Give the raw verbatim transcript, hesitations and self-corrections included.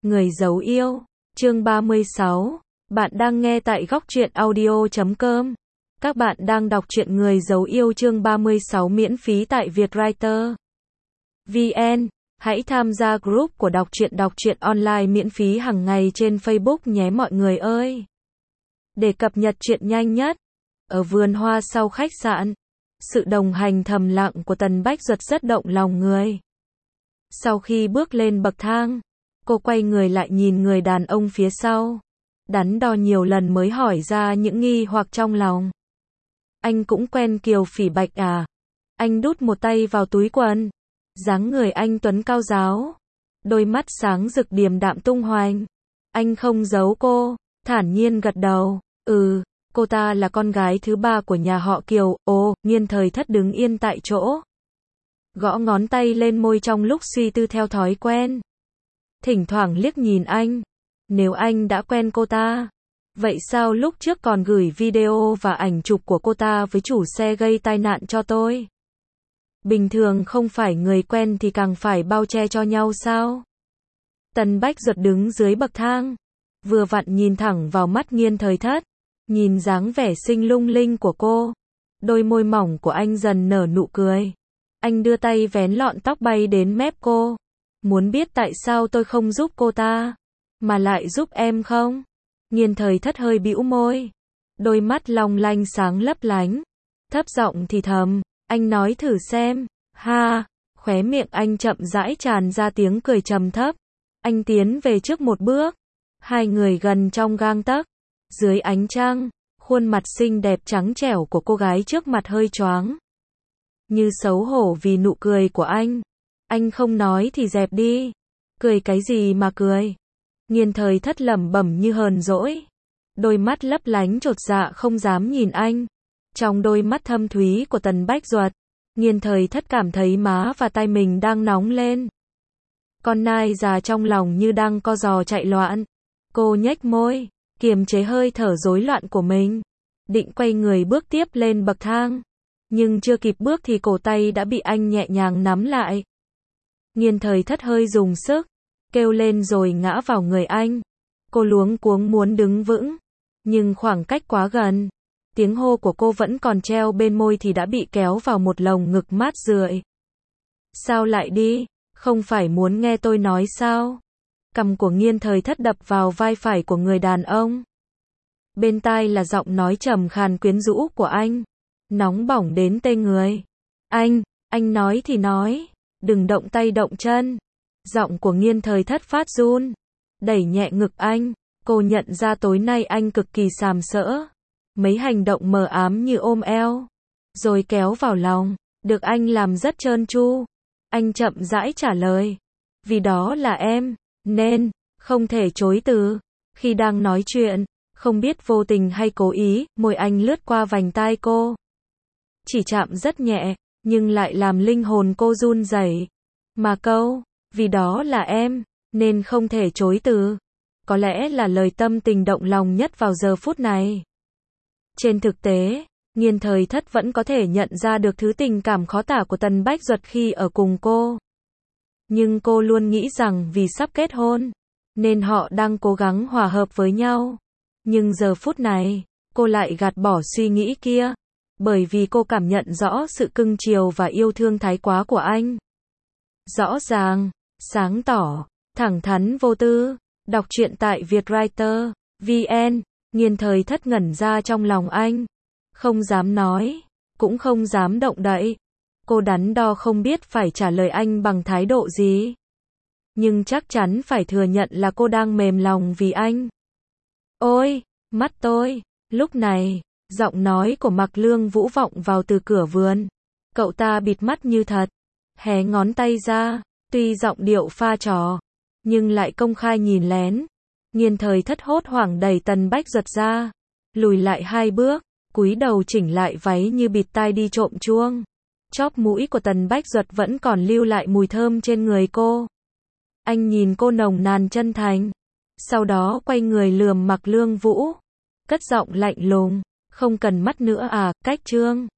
Người giấu yêu, chương ba mươi sáu. Bạn đang nghe tại góc truyện audio chấm com. Các bạn đang đọc truyện Người giấu yêu chương ba mươi sáu miễn phí tại Vietwriter vê en. Hãy tham gia group của đọc truyện đọc truyện online miễn phí hàng ngày trên Facebook nhé mọi người ơi. Để cập nhật truyện nhanh nhất. Ở vườn hoa sau khách sạn, sự đồng hành thầm lặng của Tần Bách Duật rất động lòng người. Sau khi bước lên bậc thang, cô quay người lại nhìn người đàn ông phía sau. Đắn đo nhiều lần mới hỏi ra những nghi hoặc trong lòng. Anh cũng quen Kiều Phỉ Bạch à? Anh đút một tay vào túi quần. Dáng người anh tuấn cao ráo. Đôi mắt sáng rực điềm đạm tung hoành. Anh không giấu cô, thản nhiên gật đầu. Ừ, cô ta là con gái thứ ba của nhà họ Kiều. Ồ, Nghiên Thời Thất đứng yên tại chỗ. Gõ ngón tay lên môi trong lúc suy tư theo thói quen. Thỉnh thoảng liếc nhìn anh. Nếu anh đã quen cô ta, vậy sao lúc trước còn gửi video và ảnh chụp của cô ta với chủ xe gây tai nạn cho tôi? Bình thường không phải người quen thì càng phải bao che cho nhau sao? Tần Bách Duật đứng dưới bậc thang, vừa vặn nhìn thẳng vào mắt Nghiên Thời Thất, nhìn dáng vẻ xinh lung linh của cô. Đôi môi mỏng của anh dần nở nụ cười. Anh đưa tay vén lọn tóc bay đến mép cô. Muốn biết tại sao tôi không giúp cô ta, mà lại giúp em không? Nghiên Thời Thất hơi bĩu môi. Đôi mắt long lanh sáng lấp lánh. Thấp giọng thì thầm, anh nói thử xem. Ha, khóe miệng anh chậm rãi tràn ra tiếng cười trầm thấp. Anh tiến về trước một bước. Hai người gần trong gang tấc. Dưới ánh trăng, khuôn mặt xinh đẹp trắng trẻo của cô gái trước mặt hơi choáng. Như xấu hổ vì nụ cười của anh. Anh không nói thì dẹp đi. Cười cái gì mà cười? Nghiên Thời Thất lẩm bẩm như hờn dỗi. Đôi mắt lấp lánh chột dạ không dám nhìn anh. Trong đôi mắt thâm thúy của Tần Bách Duật, Nghiên Thời Thất cảm thấy má và tai mình đang nóng lên. Con nai già trong lòng như đang co giò chạy loạn. Cô nhếch môi, kiềm chế hơi thở rối loạn của mình. Định quay người bước tiếp lên bậc thang. Nhưng chưa kịp bước thì cổ tay đã bị anh nhẹ nhàng nắm lại. Nghiên Thời Thất hơi dùng sức, kêu lên rồi ngã vào người anh. Cô luống cuống muốn đứng vững, nhưng khoảng cách quá gần. Tiếng hô của cô vẫn còn treo bên môi thì đã bị kéo vào một lồng ngực mát rượi. Sao lại đi? Không phải muốn nghe tôi nói sao? Cằm của Nghiên Thời Thất đập vào vai phải của người đàn ông. Bên tai là giọng nói trầm khàn quyến rũ của anh. Nóng bỏng đến tê người. Anh, anh nói thì nói. Đừng động tay động chân. Giọng của Nghiên Thời Thất phát run. Đẩy nhẹ ngực anh. Cô nhận ra tối nay anh cực kỳ sàm sỡ. Mấy hành động mờ ám như ôm eo, rồi kéo vào lòng, được anh làm rất trơn tru. Anh chậm rãi trả lời. Vì đó là em, nên, không thể chối từ. Khi đang nói chuyện, không biết vô tình hay cố ý, môi anh lướt qua vành tai cô. Chỉ chạm rất nhẹ, nhưng lại làm linh hồn cô run rẩy. Mà câu, vì đó là em, nên không thể chối từ. Có lẽ là lời tâm tình động lòng nhất vào giờ phút này. Trên thực tế, Nghiên Thời Thất vẫn có thể nhận ra được thứ tình cảm khó tả của Tần Bách Duật khi ở cùng cô. Nhưng cô luôn nghĩ rằng vì sắp kết hôn, nên họ đang cố gắng hòa hợp với nhau. Nhưng giờ phút này, cô lại gạt bỏ suy nghĩ kia. Bởi vì cô cảm nhận rõ sự cưng chiều và yêu thương thái quá của anh. Rõ ràng, sáng tỏ, thẳng thắn vô tư. Đọc truyện tại Vietwriter vê en. Nghiên Thời Thất ngẩn ra trong lòng anh. Không dám nói, cũng không dám động đậy. Cô đắn đo không biết phải trả lời anh bằng thái độ gì. Nhưng chắc chắn phải thừa nhận là cô đang mềm lòng vì anh. Ôi, mắt tôi. Lúc này, giọng nói của Mạc Lương Vũ vọng vào từ cửa vườn. Cậu ta bịt mắt như thật, hé ngón tay ra. Tuy giọng điệu pha trò, nhưng lại công khai nhìn lén. Nghiên Thời Thất hốt hoảng đẩy Tần Bách Duật ra, lùi lại hai bước, cúi đầu chỉnh lại váy như bịt tai đi trộm chuông. Chóp mũi của Tần Bách Duật vẫn còn lưu lại mùi thơm trên người cô. Anh nhìn cô nồng nàn chân thành, sau đó quay người lườm Mạc Lương Vũ, cất giọng lạnh lùng, không cần mắt nữa à, cách trương.